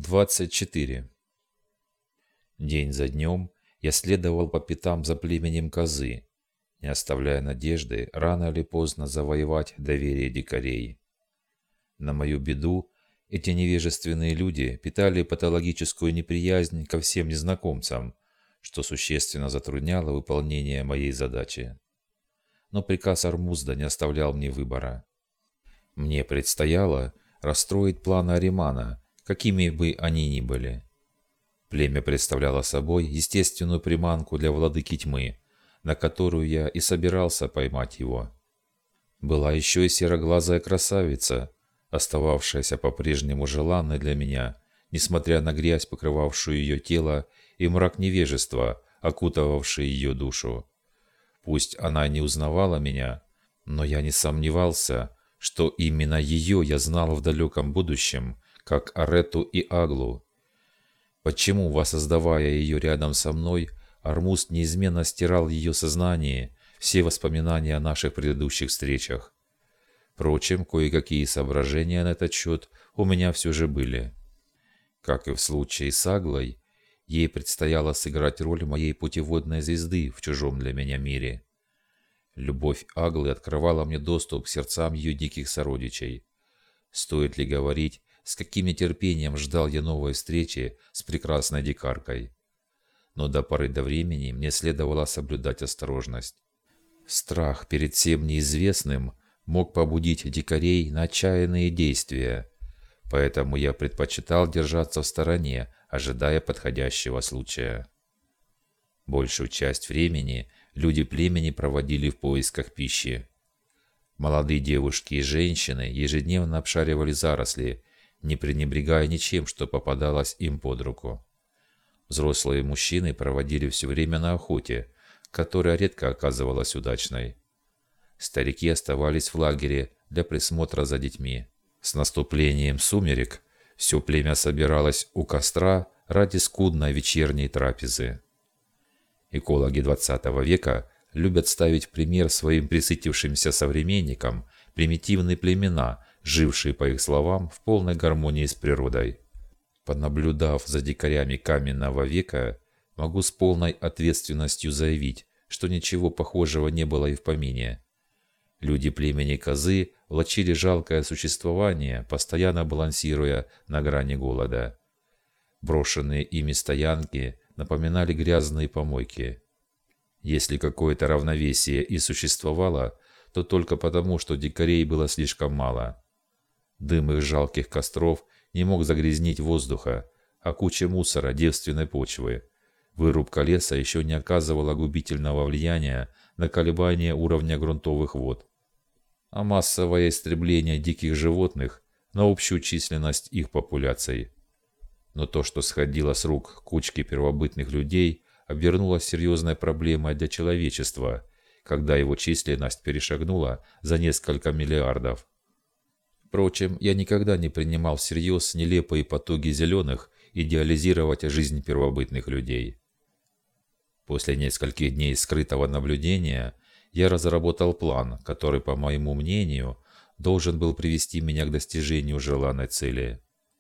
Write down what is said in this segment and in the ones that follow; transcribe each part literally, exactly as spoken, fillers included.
двадцать четыре. День за днем я следовал по пятам за племенем Козы, не оставляя надежды рано или поздно завоевать доверие дикарей. На мою беду, эти невежественные люди питали патологическую неприязнь ко всем незнакомцам, что существенно затрудняло выполнение моей задачи. Но приказ Ормузда не оставлял мне выбора. Мне предстояло расстроить планы Аримана, какими бы они ни были. Племя представляло собой естественную приманку для владыки тьмы, на которую я и собирался поймать его. Была еще и сероглазая красавица, остававшаяся по-прежнему желанной для меня, несмотря на грязь, покрывавшую ее тело, и мрак невежества, окутывавший ее душу. Пусть она не узнавала меня, но я не сомневался, что именно ее я знал в далеком будущем, как Арету и Аглу. Почему, воссоздавая ее рядом со мной, Ормузд неизменно стирал в ее сознании все воспоминания о наших предыдущих встречах? Впрочем, кое-какие соображения на этот счет у меня все же были. Как и в случае с Аглой, ей предстояло сыграть роль моей путеводной звезды в чужом для меня мире. Любовь Аглы открывала мне доступ к сердцам ее диких сородичей. Стоит ли говорить, с каким нетерпением ждал я новой встречи с прекрасной дикаркой? Но до поры до времени мне следовало соблюдать осторожность. Страх перед всем неизвестным мог побудить дикарей на отчаянные действия, поэтому я предпочитал держаться в стороне, ожидая подходящего случая. Большую часть времени люди племени проводили в поисках пищи. Молодые девушки и женщины ежедневно обшаривали заросли, не пренебрегая ничем, что попадалось им под руку. Взрослые мужчины проводили все время на охоте, которая редко оказывалась удачной. Старики оставались в лагере для присмотра за детьми. С наступлением сумерек все племя собиралось у костра ради скудной вечерней трапезы. Экологи двадцатого века любят ставить в пример своим пресытившимся современникам примитивные племена, жившие, по их словам, в полной гармонии с природой. Понаблюдав за дикарями каменного века, могу с полной ответственностью заявить, что ничего похожего не было и в помине. Люди племени Козы влачили жалкое существование, постоянно балансируя на грани голода. Брошенные ими стоянки напоминали грязные помойки. Если какое-то равновесие и существовало, то только потому, что дикарей было слишком мало. Дым их жалких костров не мог загрязнить воздуха, а куча мусора девственной почвы. Вырубка леса еще не оказывала губительного влияния на колебания уровня грунтовых вод. А массовое истребление диких животных на общую численность их популяций. Но то, что сходило с рук кучки первобытных людей, обернулось серьезной проблемой для человечества, когда его численность перешагнула за несколько миллиардов. Впрочем, я никогда не принимал всерьез нелепые потуги зеленых идеализировать жизнь первобытных людей. После нескольких дней скрытого наблюдения я разработал план, который, по моему мнению, должен был привести меня к достижению желанной цели.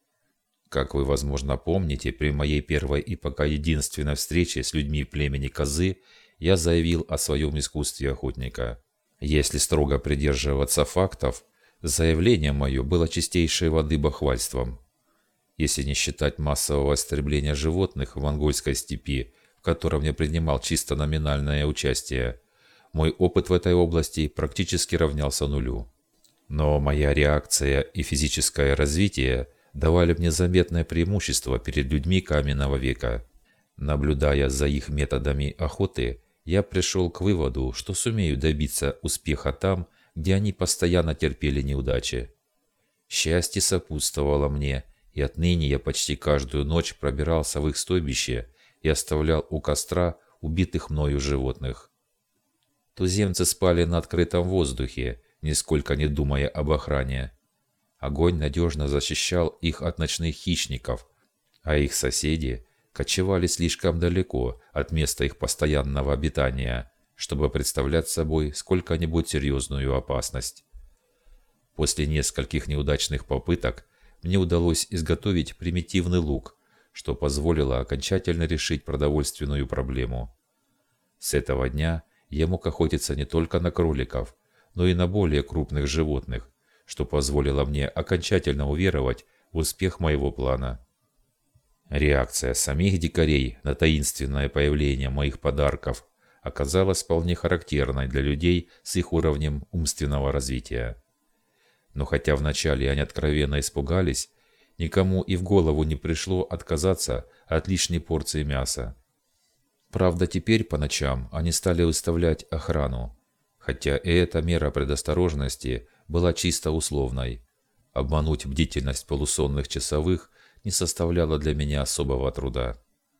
Как вы, возможно, помните, при моей первой и пока единственной встрече с людьми племени Козы я заявил о своем искусстве охотника. Если строго придерживаться фактов, заявление мое было чистейшей воды бахвальством. Если не считать массового истребления животных в монгольской степи, в котором я принимал чисто номинальное участие, мой опыт в этой области практически равнялся нулю. Но моя реакция и физическое развитие давали мне заметное преимущество перед людьми каменного века. Наблюдая за их методами охоты, я пришел к выводу, что сумею добиться успеха там, где они постоянно терпели неудачи. Счастье сопутствовало мне, и отныне я почти каждую ночь пробирался в их стойбище и оставлял у костра убитых мною животных. Туземцы спали на открытом воздухе, нисколько не думая об охране. Огонь надежно защищал их от ночных хищников, а их соседи кочевали слишком далеко от места их постоянного обитания, чтобы представлять собой сколько-нибудь серьезную опасность. После нескольких неудачных попыток мне удалось изготовить примитивный лук, что позволило окончательно решить продовольственную проблему. С этого дня я мог охотиться не только на кроликов, но и на более крупных животных, что позволило мне окончательно уверовать в успех моего плана. Реакция самих дикарей на таинственное появление моих подарков оказалась вполне характерной для людей с их уровнем умственного развития. Но хотя вначале они откровенно испугались, никому и в голову не пришло отказаться от лишней порции мяса. Правда, теперь по ночам они стали выставлять охрану, хотя и эта мера предосторожности была чисто условной. Обмануть бдительность полусонных часовых не составляло для меня особого труда.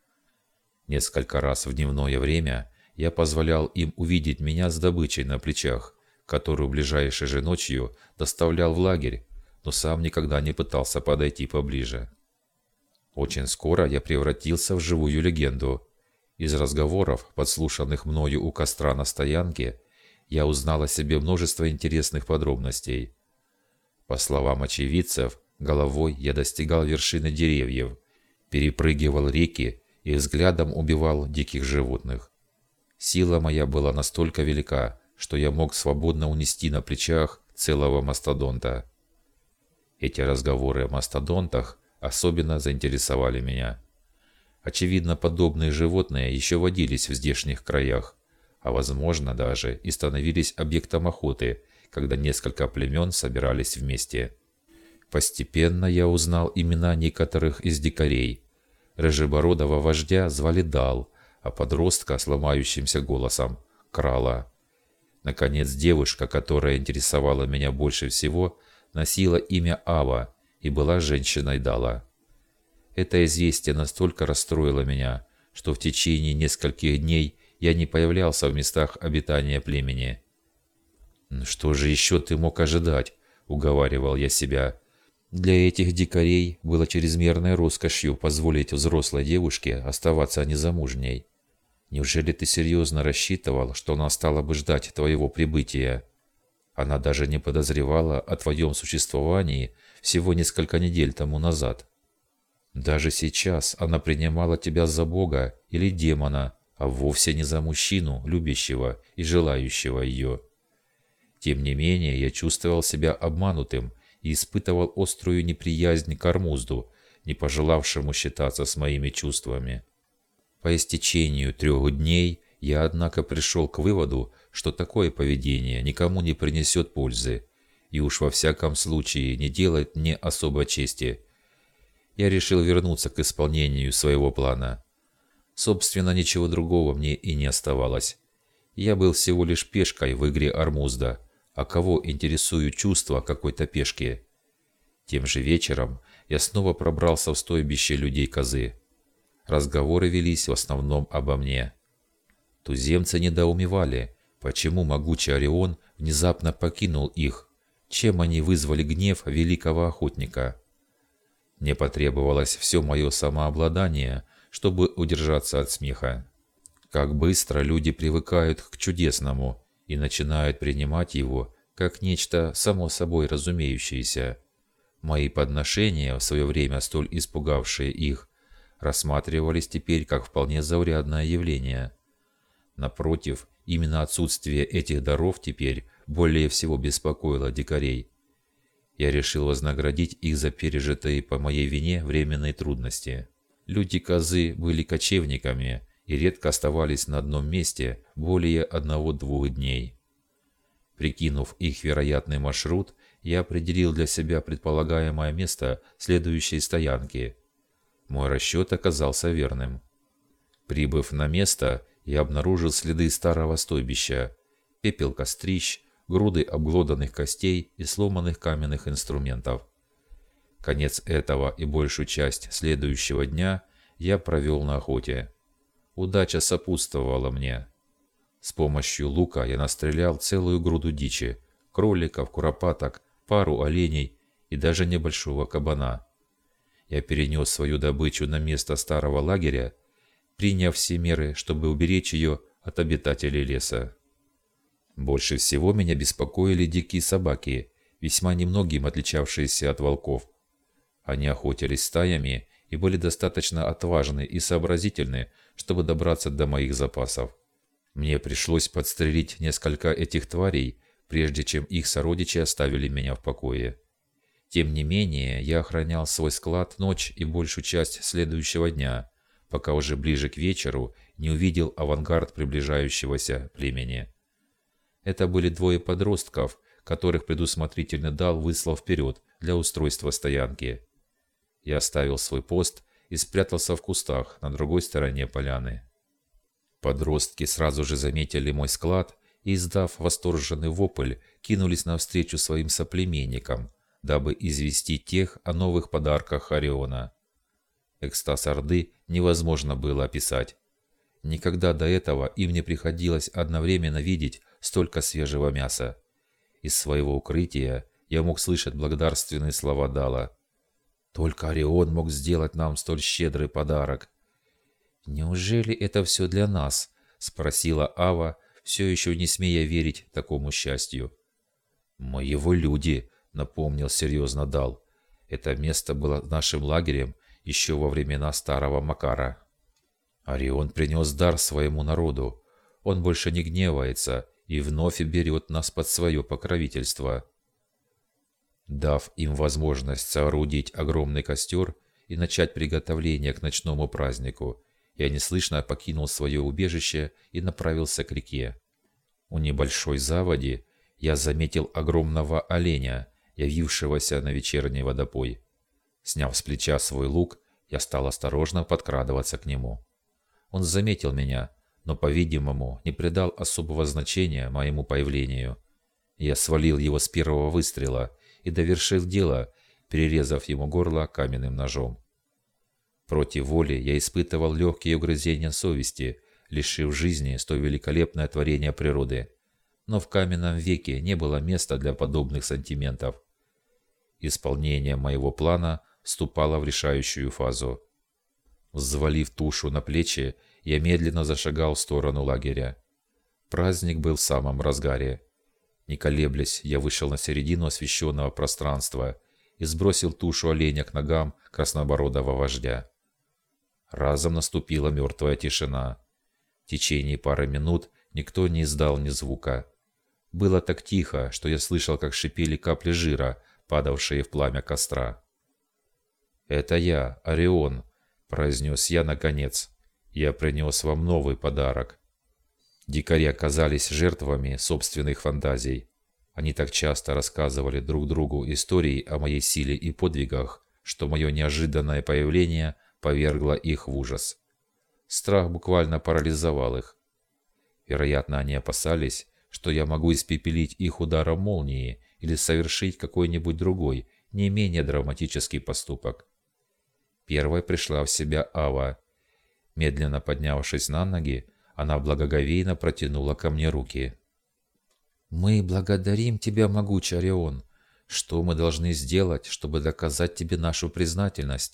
Несколько раз в дневное время я позволял им увидеть меня с добычей на плечах, которую ближайшей же ночью доставлял в лагерь, но сам никогда не пытался подойти поближе. Очень скоро я превратился в живую легенду. Из разговоров, подслушанных мною у костра на стоянке, я узнал о себе множество интересных подробностей. По словам очевидцев, головой я достигал вершины деревьев, перепрыгивал реки и взглядом убивал диких животных. Сила моя была настолько велика, что я мог свободно унести на плечах целого мастодонта. Эти разговоры о мастодонтах особенно заинтересовали меня. Очевидно, подобные животные еще водились в здешних краях, а возможно даже и становились объектом охоты, когда несколько племен собирались вместе. Постепенно я узнал имена некоторых из дикарей. Рыжебородого вождя звали Дал, а подростка с ломающимся голосом – Крала. Наконец, девушка, которая интересовала меня больше всего, носила имя Ава и была женщиной Дала. Это известие настолько расстроило меня, что в течение нескольких дней я не появлялся в местах обитания племени. «Что же еще ты мог ожидать?» – уговаривал я себя. Для этих дикарей было чрезмерной роскошью позволить взрослой девушке оставаться незамужней. Неужели ты серьезно рассчитывал, что она стала бы ждать твоего прибытия? Она даже не подозревала о твоем существовании всего несколько недель тому назад. Даже сейчас она принимала тебя за бога или демона, а вовсе не за мужчину, любящего и желающего ее. Тем не менее, я чувствовал себя обманутым и испытывал острую неприязнь к Ормузду, не пожелавшему считаться с моими чувствами. По истечению трех дней я, однако, пришел к выводу, что такое поведение никому не принесет пользы, и уж во всяком случае не делает мне особой чести. Я решил вернуться к исполнению своего плана. Собственно, ничего другого мне и не оставалось. Я был всего лишь пешкой в игре Ормузда, а кого интересуют чувства какой-то пешки? Тем же вечером я снова пробрался в стойбище людей-козы. Разговоры велись в основном обо мне. Туземцы недоумевали, почему могучий Орион внезапно покинул их, чем они вызвали гнев великого охотника. Мне потребовалось все мое самообладание, чтобы удержаться от смеха. Как быстро люди привыкают к чудесному и начинают принимать его как нечто само собой разумеющееся. Мои подношения, в свое время столь испугавшие их, рассматривались теперь как вполне заурядное явление. Напротив, именно отсутствие этих даров теперь более всего беспокоило дикарей. Я решил вознаградить их за пережитые по моей вине временные трудности. Люди-козы были кочевниками и редко оставались на одном месте более одного-двух дней. Прикинув их вероятный маршрут, я определил для себя предполагаемое место следующей стоянки. Мой расчет оказался верным. Прибыв на место, я обнаружил следы старого стойбища, пепел кострищ, груды обглоданных костей и сломанных каменных инструментов. Конец этого и большую часть следующего дня я провел на охоте. Удача сопутствовала мне. С помощью лука я настрелял целую груду дичи, кроликов, куропаток, пару оленей и даже небольшого кабана. Я перенес свою добычу на место старого лагеря, приняв все меры, чтобы уберечь ее от обитателей леса. Больше всего меня беспокоили дикие собаки, весьма немногим отличавшиеся от волков. Они охотились стаями и были достаточно отважны и сообразительны, чтобы добраться до моих запасов. Мне пришлось подстрелить несколько этих тварей, прежде чем их сородичи оставили меня в покое. Тем не менее, я охранял свой склад ночь и большую часть следующего дня, пока уже ближе к вечеру не увидел авангард приближающегося племени. Это были двое подростков, которых предусмотрительно Дал выслал вперед для устройства стоянки. Я оставил свой пост и спрятался в кустах на другой стороне поляны. Подростки сразу же заметили мой склад и, издав восторженный вопль, кинулись навстречу своим соплеменникам, дабы известить тех о новых подарках Ориона. Экстаз Орды невозможно было описать. Никогда до этого им не приходилось одновременно видеть столько свежего мяса. Из своего укрытия я мог слышать благодарственные слова Дала. «Только Орион мог сделать нам столь щедрый подарок». «Неужели это все для нас?» – спросила Ава, все еще не смея верить такому счастью. «Мы его люди», – напомнил серьезно Дал. «Это место было нашим лагерем еще во времена старого Макара. Орион принес дар своему народу. Он больше не гневается и вновь берет нас под свое покровительство». Дав им возможность соорудить огромный костер и начать приготовление к ночному празднику, я неслышно покинул свое убежище и направился к реке. У небольшой заводи я заметил огромного оленя, явившегося на вечерний водопой. Сняв с плеча свой лук, я стал осторожно подкрадываться к нему. Он заметил меня, но, по-видимому, не придал особого значения моему появлению. Я свалил его с первого выстрела и довершил дело, перерезав ему горло каменным ножом. Против воли я испытывал легкие угрызения совести, лишив жизни столь великолепное творение природы. Но в каменном веке не было места для подобных сантиментов. Исполнение моего плана вступало в решающую фазу. Взвалив тушу на плечи, я медленно зашагал в сторону лагеря. Праздник был в самом разгаре. Не колеблясь, я вышел на середину освещенного пространства и сбросил тушу оленя к ногам краснобородого вождя. Разом наступила мертвая тишина. В течение пары минут никто не издал ни звука. Было так тихо, что я слышал, как шипели капли жира, падавшие в пламя костра. «Это я, Орион», — произнес я наконец. «Я принес вам новый подарок». Дикари оказались жертвами собственных фантазий. Они так часто рассказывали друг другу истории о моей силе и подвигах, что мое неожиданное появление повергло их в ужас. Страх буквально парализовал их. Вероятно, они опасались, что я могу испепелить их ударом молнии или совершить какой-нибудь другой, не менее драматический поступок. Первой пришла в себя Ава. Медленно поднявшись на ноги, она благоговейно протянула ко мне руки. «Мы благодарим тебя, могучий Орион. Что мы должны сделать, чтобы доказать тебе нашу признательность?»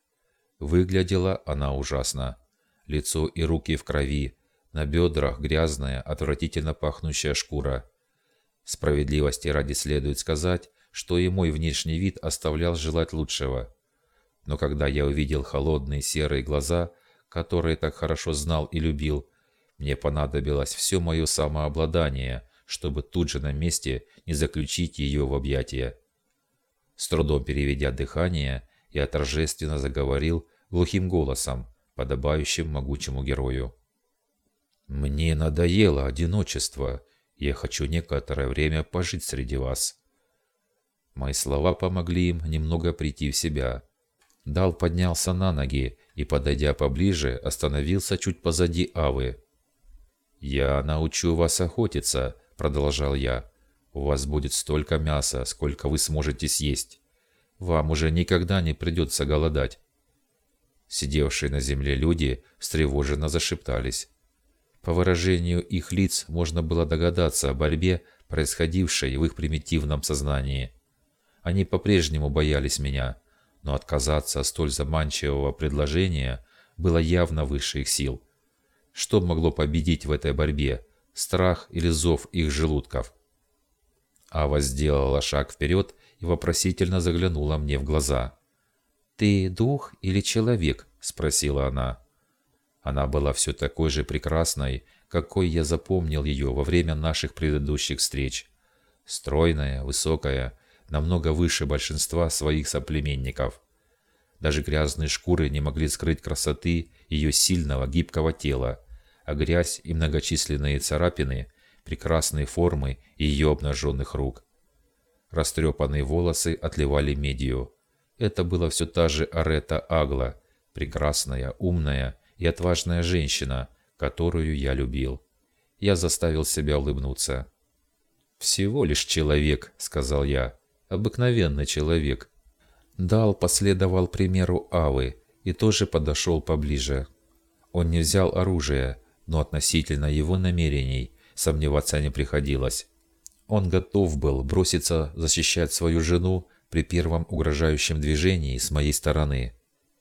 Выглядела она ужасно. Лицо и руки в крови, на бедрах грязная, отвратительно пахнущая шкура. Справедливости ради следует сказать, что и мой внешний вид оставлял желать лучшего. Но когда я увидел холодные серые глаза, которые так хорошо знал и любил, мне понадобилось все мое самообладание, чтобы тут же на месте не заключить ее в объятия. С трудом переведя дыхание, я торжественно заговорил глухим голосом, подобающим могучему герою. «Мне надоело одиночество. Я хочу некоторое время пожить среди вас». Мои слова помогли им немного прийти в себя. Дал поднялся на ноги и, подойдя поближе, остановился чуть позади Авы. «Я научу вас охотиться», — продолжал я. «У вас будет столько мяса, сколько вы сможете съесть. Вам уже никогда не придется голодать». Сидевшие на земле люди встревоженно зашептались. По выражению их лиц можно было догадаться о борьбе, происходившей в их примитивном сознании. Они по-прежнему боялись меня, но отказаться от столь заманчивого предложения было явно выше их сил. Что могло победить в этой борьбе, страх или зов их желудков? Ава сделала шаг вперед и вопросительно заглянула мне в глаза. «Ты дух или человек?» – спросила она. Она была все такой же прекрасной, какой я запомнил ее во время наших предыдущих встреч. Стройная, высокая, намного выше большинства своих соплеменников. Даже грязные шкуры не могли скрыть красоты ее сильного, гибкого тела, а грязь и многочисленные царапины – прекрасные формы ее обнаженных рук. Растрепанные волосы отливали медью. Это была все та же Арета Агла, прекрасная, умная и отважная женщина, которую я любил. Я заставил себя улыбнуться. «Всего лишь человек», — сказал я, — «обыкновенный человек». Дал последовал примеру Авы и тоже подошел поближе. Он не взял оружие, но относительно его намерений сомневаться не приходилось. Он готов был броситься защищать свою жену при первом угрожающем движении с моей стороны.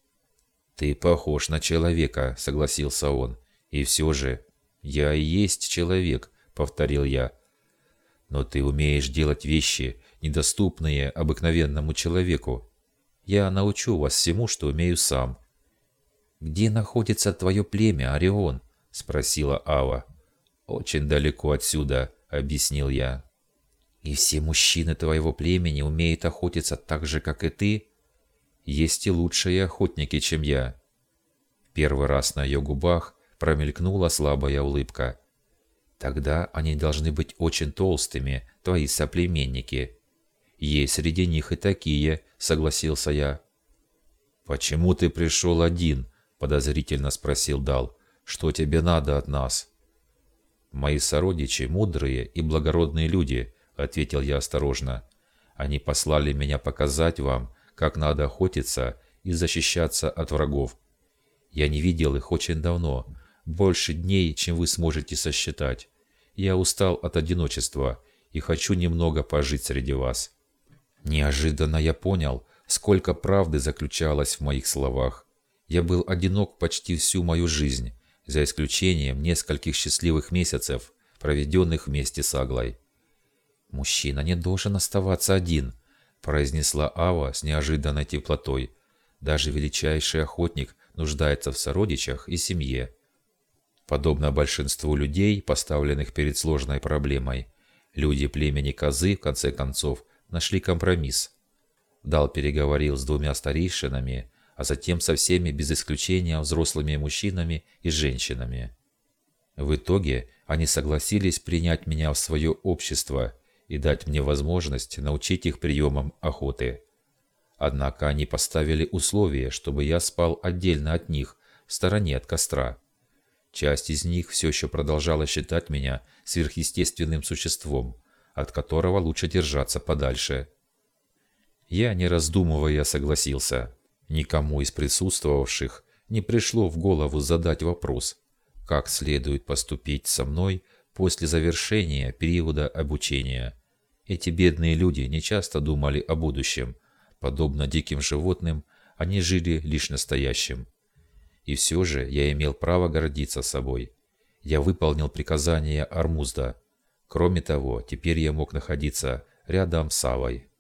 «Ты похож на человека», — согласился он. «И все же, я и есть человек», — повторил я. «Но ты умеешь делать вещи, недоступные обыкновенному человеку. Я научу вас всему, что умею сам». «Где находится твое племя, Орион?» — спросила Ава. «Очень далеко отсюда», — объяснил я. «И все мужчины твоего племени умеют охотиться так же, как и ты?» «Есть и лучшие охотники, чем я». Первый раз на ее губах промелькнула слабая улыбка. «Тогда они должны быть очень толстыми, твои соплеменники». «Есть среди них и такие», — согласился я. «Почему ты пришел один?» — подозрительно спросил Дал. «Что тебе надо от нас?» «Мои сородичи мудрые и благородные люди», — ответил я осторожно. «Они послали меня показать вам, как надо охотиться и защищаться от врагов. Я не видел их очень давно, больше дней, чем вы сможете сосчитать. Я устал от одиночества и хочу немного пожить среди вас». Неожиданно я понял, сколько правды заключалось в моих словах. Я был одинок почти всю мою жизнь, за исключением нескольких счастливых месяцев, проведенных вместе с Аглой. «Мужчина не должен оставаться один», — произнесла Ава с неожиданной теплотой. «Даже величайший охотник нуждается в сородичах и семье». Подобно большинству людей, поставленных перед сложной проблемой, люди племени Козы, в конце концов, нашли компромисс. Дал переговорил с двумя старейшинами, а затем со всеми без исключения взрослыми мужчинами и женщинами. В итоге они согласились принять меня в свое общество и дать мне возможность научить их приемам охоты. Однако они поставили условие, чтобы я спал отдельно от них, в стороне от костра. Часть из них все еще продолжала считать меня сверхъестественным существом, от которого лучше держаться подальше. Я, не раздумывая, согласился. Никому из присутствовавших не пришло в голову задать вопрос, как следует поступить со мной после завершения периода обучения. Эти бедные люди не часто думали о будущем. Подобно диким животным, они жили лишь настоящим. И все же я имел право гордиться собой. Я выполнил приказание Армузда. Кроме того, теперь я мог находиться рядом с Авой.